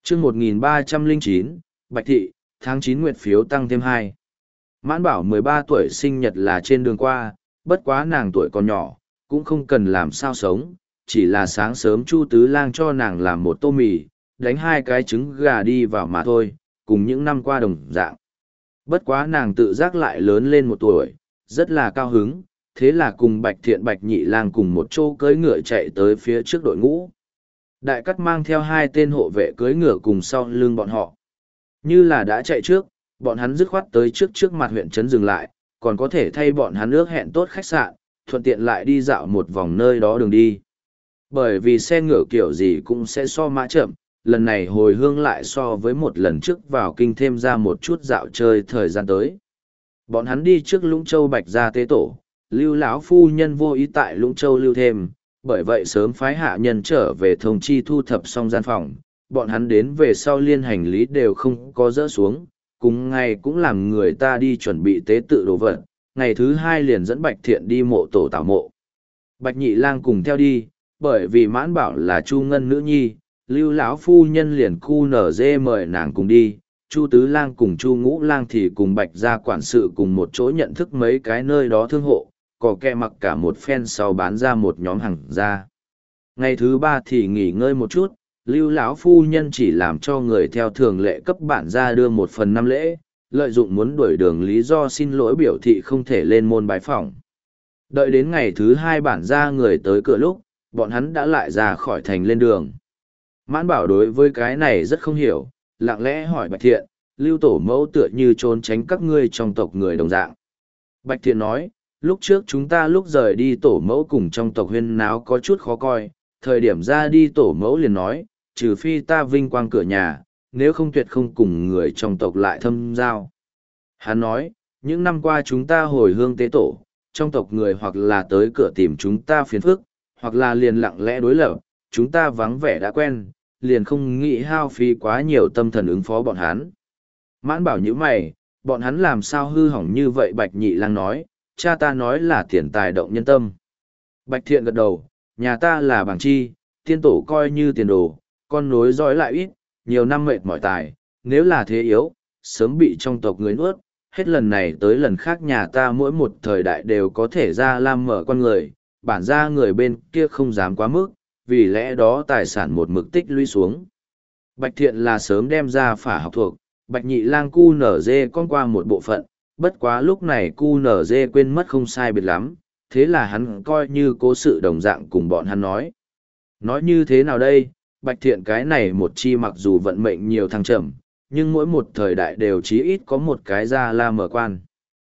chương 1309, Bạch Thị, tháng 9 nguyệt phiếu tăng thêm 2. Mãn Bảo 13 tuổi sinh nhật là trên đường qua, bất quá nàng tuổi còn nhỏ, cũng không cần làm sao sống, chỉ là sáng sớm Chu Tứ Lang cho nàng làm một tô mì, đánh 2 cái trứng gà đi vào mà thôi, cùng những năm qua đồng dạng. Bất quá nàng tự giác lại lớn lên 1 tuổi, rất là cao hứng, thế là cùng Bạch Thiện Bạch Nhị Lang cùng một chỗ cưỡi ngựa chạy tới phía trước đội ngũ. Đại Cắt mang theo 2 tên hộ vệ cưỡi ngựa cùng sau lưng bọn họ. Như là đã chạy trước, bọn hắn dứt khoát tới trước mặt huyện trấn dừng lại, còn có thể thay bọn hắn ước hẹn tốt khách sạn, thuận tiện lại đi dạo một vòng nơi đó đường đi. Bởi vì xe ngựa kiểu gì cũng sẽ so mã chậm, lần này hồi hương lại so với một lần trước vào kinh thêm ra một chút dạo chơi thời gian tới. Bọn hắn đi trước Lũng Châu Bạch Gia tế tổ, Lưu lão phu nhân vô ý tại Lũng Châu lưu thêm, bởi vậy sớm phái hạ nhân trở về thông chi thu thập xong gian phòng, bọn hắn đến về sau liên hành lý đều không có dỡ xuống, cùng ngày cũng làm người ta đi chuẩn bị tế tự đồ vật, ngày thứ 2 liền dẫn Bạch Thiện đi mộ tổ tảo mộ. Bạch Nhị Lang cùng theo đi, bởi vì Mãn Bảo là Chu Ngân nữ nhi, Lưu lão phu nhân liền cu nở dê mời nàng cùng đi, Chu Tứ Lang cùng Chu Ngũ Lang thì cùng Bạch gia quản sự cùng một chỗ nhận thức mấy cái nơi đó thương hộ, có kẻ mặc cả một phen sau bán ra một nhóm hàng ra. Ngày thứ 3 thì nghỉ ngơi một chút, Lưu lão phu nhân chỉ làm cho người theo thường lệ cấp bản ra đưa 1/5 lễ, lợi dụng muốn đuổi đường lý do xin lỗi biểu thị không thể lên môn bái phỏng. Đợi đến ngày thứ 2 bản ra người tới cửa lúc, bọn hắn đã lại ra khỏi thành lên đường. Mãn Bảo đối với cái này rất không hiểu, lặng lẽ hỏi Bạch Thiện, Lưu tổ mẫu tựa như trốn tránh các ngươi trong tộc người đồng dạng. Bạch Thiện nói, lúc trước chúng ta lúc rời đi tổ mẫu cùng trong tộc huyên náo có chút khó coi, thời điểm ra đi tổ mẫu liền nói, trừ phi ta vinh quang cửa nhà, nếu không tuyệt không cùng người trong tộc lại thâm giao. Hắn nói, những năm qua chúng ta hồi hương tế tổ, trong tộc người hoặc là tới cửa tìm chúng ta phiền phức, hoặc là liền lặng lẽ đối lập, chúng ta vắng vẻ đã quen, liền không nghĩ hao phí quá nhiều tâm thần ứng phó bọn hắn. Mãn Bảo như mày, bọn hắn làm sao hư hỏng như vậy? Bạch Nhị Lang nói, cha ta nói là tiền tài động nhân tâm. Bạch Thiện gật đầu, nhà ta là bảng chi, tiên tổ coi như tiền đồ, con nối dõi lại ít, nhiều năm mệt mỏi tài, nếu là thế yếu, sớm bị trong tộc người nuốt, hết lần này tới lần khác nhà ta mỗi một thời đại đều có thể ra lam mở con người, bản ra người bên kia không dám quá mức, vì lẽ đó tài sản một mực tích lũy xuống. Bạch Thiện là sớm đem ra phả học thuộc, Bạch Nhị Lang cu nở dê con qua một bộ phận, bất quá lúc này cu nở dê quên mất không sai biệt lắm, thế là hắn coi như cố sự đồng dạng cùng bọn hắn nói. Nói như thế nào đây, Bạch Thiện cái này một chi mặc dù vận mệnh nhiều thăng trầm, nhưng mỗi một thời đại đều chí ít có một cái ra la mở quan.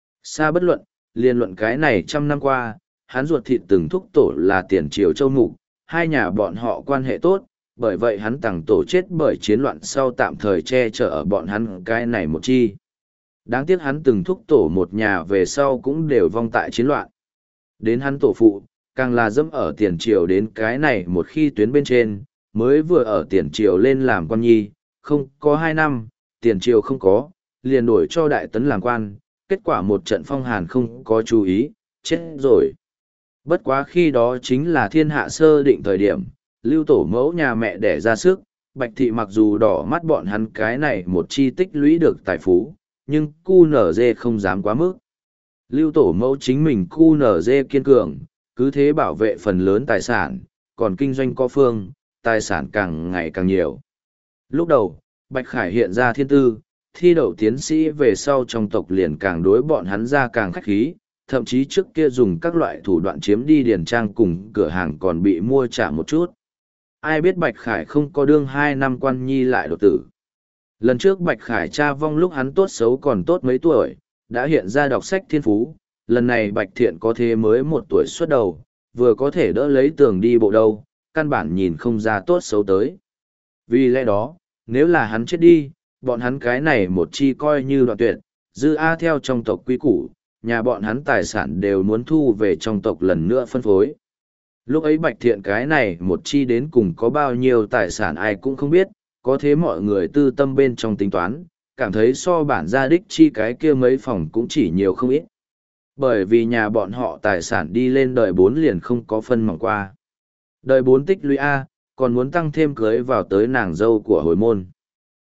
Xa bất luận, liên luận cái này 100 năm qua, hắn ruột thịt từng thúc tổ là tiền triều châu mục, hai nhà bọn họ quan hệ tốt, bởi vậy hắn tàng tổ chết bởi chiến loạn sau tạm thời che chở ở bọn hắn cái này một chi. Đáng tiếc hắn từng thúc tổ một nhà về sau cũng đều vong tại chiến loạn. Đến hắn tổ phụ, càng là dẫm ở tiền triều đến cái này một khi tuyến bên trên, mới vừa ở tiền triều lên làm quan nhi, không có 2 năm, tiền triều không có, liền đổi cho đại tấn làm quan, kết quả một trận phong hàn không có chú ý, chết rồi. Bất quá khi đó chính là thiên hạ sơ định thời điểm, Lưu tổ mẫu nhà mẹ đẻ ra sức, Bạch Thị mặc dù đỏ mắt bọn hắn cái này một chi tích lũy được tài phú, nhưng cu nở dê không dám quá mức. Lưu tổ mẫu chính mình cu nở dê kiên cường, cứ thế bảo vệ phần lớn tài sản, còn kinh doanh có phương, tài sản càng ngày càng nhiều. Lúc đầu, Bạch Khải hiện ra thiên tư, thi đậu tiến sĩ về sau trong tộc liền càng đối bọn hắn ra càng khách khí, thậm chí trước kia dùng các loại thủ đoạn chiếm đi điền trang cùng cửa hàng còn bị mua trả một chút. Ai biết Bạch Khải không có đương 2 năm quan nhi lại đột tử. Lần trước Bạch Khải cha vong lúc hắn tốt xấu còn tốt mấy tuổi, đã hiện ra đọc sách thiên phú, lần này Bạch Thiện có thế mới 1 tuổi xuất đầu, vừa có thể đỡ lấy tường đi bộ đâu, căn bản nhìn không ra tốt xấu tới. Vì lẽ đó, nếu là hắn chết đi, bọn hắn cái này một chi coi như đoạn tuyệt, dư A theo trong tộc quy củ, nhà bọn hắn tài sản đều muốn thu về trong tộc lần nữa phân phối. Lúc ấy Bạch Thiện cái này một chi đến cùng có bao nhiêu tài sản ai cũng không biết, có thế mọi người tư tâm bên trong tính toán, cảm thấy so bản gia đích chi cái kia mấy phòng cũng chỉ nhiều không ít. Bởi vì nhà bọn họ tài sản đi lên đời 4 liền không có phân mỏng qua. Đời 4 tích lũy A, còn muốn tăng thêm cưới vào tới nàng dâu của hồi môn.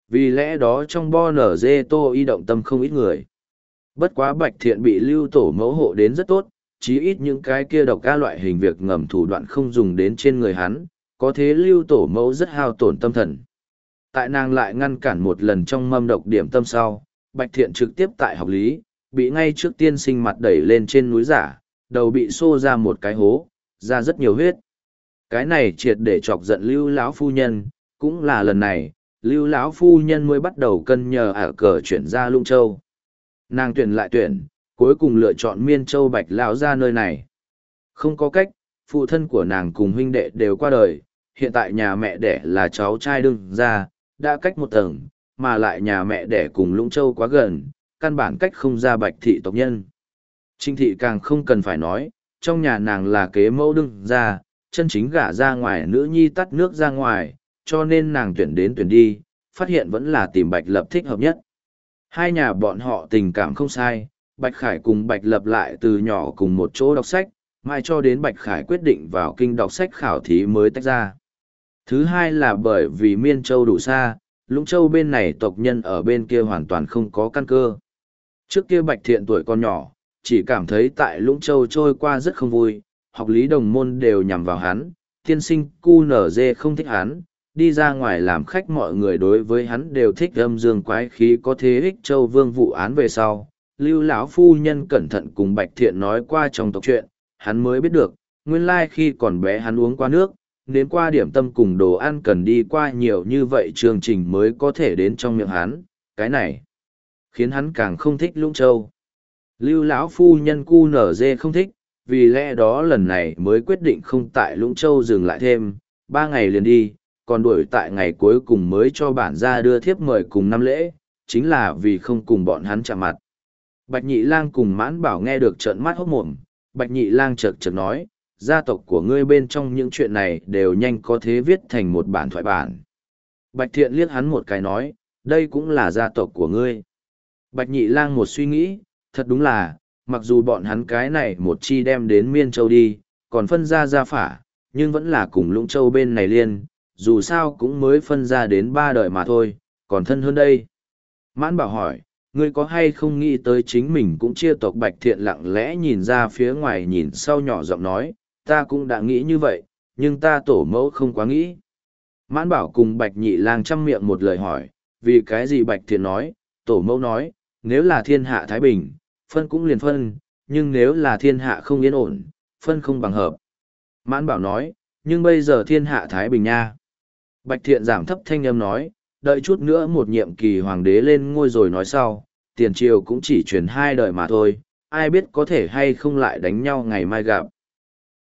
Vì lẽ đó trong bo nở dê tô y động tâm không ít người. Bất quá Bạch Thiện bị Lưu Tổ mẫu hộ đến rất tốt, chí ít những cái kia độc ca loại hình việc ngầm thủ đoạn không dùng đến trên người hắn, có thế Lưu Tổ mẫu rất hao tổn tâm thần. Tại nàng lại ngăn cản một lần trong mâm độc điểm tâm sau, Bạch Thiện trực tiếp tại học lý, bị ngay trước tiên sinh mặt đẩy lên trên núi giả, đầu bị xô ra một cái hố, ra rất nhiều huyết. Cái này triệt để chọc giận Lưu lão phu nhân, cũng là lần này, Lưu lão phu nhân mới bắt đầu cân nhờ cờ chuyển ra Lũng Châu. Nàng tuyển lại tuyển, cuối cùng lựa chọn Miên Châu Bạch lão ra nơi này. Không có cách, phụ thân của nàng cùng huynh đệ đều qua đời, hiện tại nhà mẹ đẻ là cháu trai đương ra, đã cách một tầng, mà lại nhà mẹ đẻ cùng Lũng Châu quá gần, căn bản cách không ra Bạch thị tộc nhân. Trinh thị càng không cần phải nói, trong nhà nàng là kế mẫu đương ra, chân chính gả ra ngoài nữ nhi tắt nước ra ngoài, cho nên nàng tuyển đến tuyển đi, phát hiện vẫn là tìm Bạch Lập thích hợp nhất. Hai nhà bọn họ tình cảm không sai, Bạch Khải cùng Bạch Lập lại từ nhỏ cùng một chỗ đọc sách, mai cho đến Bạch Khải quyết định vào kinh đọc sách khảo thí mới tách ra. Thứ hai là bởi vì Miên Châu đủ xa, Lũng Châu bên này tộc nhân ở bên kia hoàn toàn không có căn cơ. Trước kia Bạch Thiện tuổi còn nhỏ, chỉ cảm thấy tại Lũng Châu trôi qua rất không vui, học lý đồng môn đều nhằm vào hắn, tiên sinh cu nở dê không thích hắn, đi ra ngoài làm khách mọi người đối với hắn đều thích âm dương quái khí có thế ích châu vương vụ án về sau. Lưu lão phu nhân cẩn thận cùng Bạch Thiện nói qua trong tộc chuyện, hắn mới biết được, nguyên lai khi còn bé hắn uống qua nước, đến qua điểm tâm cùng đồ ăn cần đi qua nhiều như vậy chương trình mới có thể đến trong miệng hắn, cái này khiến hắn càng không thích Lũng Châu. Lưu lão phu nhân cu nở dê không thích, vì lẽ đó lần này mới quyết định không tại Lũng Châu dừng lại thêm, 3 ngày liền đi, còn đuổi tại ngày cuối cùng mới cho bản gia đưa thiếp mời cùng năm lễ, chính là vì không cùng bọn hắn chạm mặt. Bạch Nhị Lang cùng Mãn Bảo nghe được trợn mắt hốt mồm, Bạch Nhị Lang chợt chợt nói, gia tộc của ngươi bên trong những chuyện này đều nhanh có thế viết thành một bản thoại bản. Bạch Thiện liếc hắn một cái nói, đây cũng là gia tộc của ngươi. Bạch Nhị Lang một suy nghĩ, thật đúng là, mặc dù bọn hắn cái này một chi đem đến Miên Châu đi, còn phân ra gia phả, nhưng vẫn là cùng Lũng Châu bên này liên, dù sao cũng mới phân ra đến 3 đời mà thôi, còn thân hơn đây. Mãn Bảo hỏi, ngươi có hay không nghĩ tới chính mình cũng chia tộc? Bạch Thiện lặng lẽ nhìn ra phía ngoài nhìn sau nhỏ giọng nói, ta cũng đã nghĩ như vậy, nhưng ta tổ mẫu không quá nghĩ. Mãn Bảo cùng Bạch Nhị Lang chăm miệng một lời hỏi, vì cái gì? Bạch Thiện nói, tổ mẫu nói, nếu là thiên hạ thái bình, phân cũng liền phân, nhưng nếu là thiên hạ không yên ổn, phân không bằng hợp. Mãn Bảo nói, nhưng bây giờ thiên hạ thái bình nha. Bạch Thiện giảm thấp thanh âm nói, đợi chút nữa một nhiệm kỳ hoàng đế lên ngôi rồi nói sau, tiền triều cũng chỉ truyền 2 đời mà thôi, ai biết có thể hay không lại đánh nhau ngày mai gặp.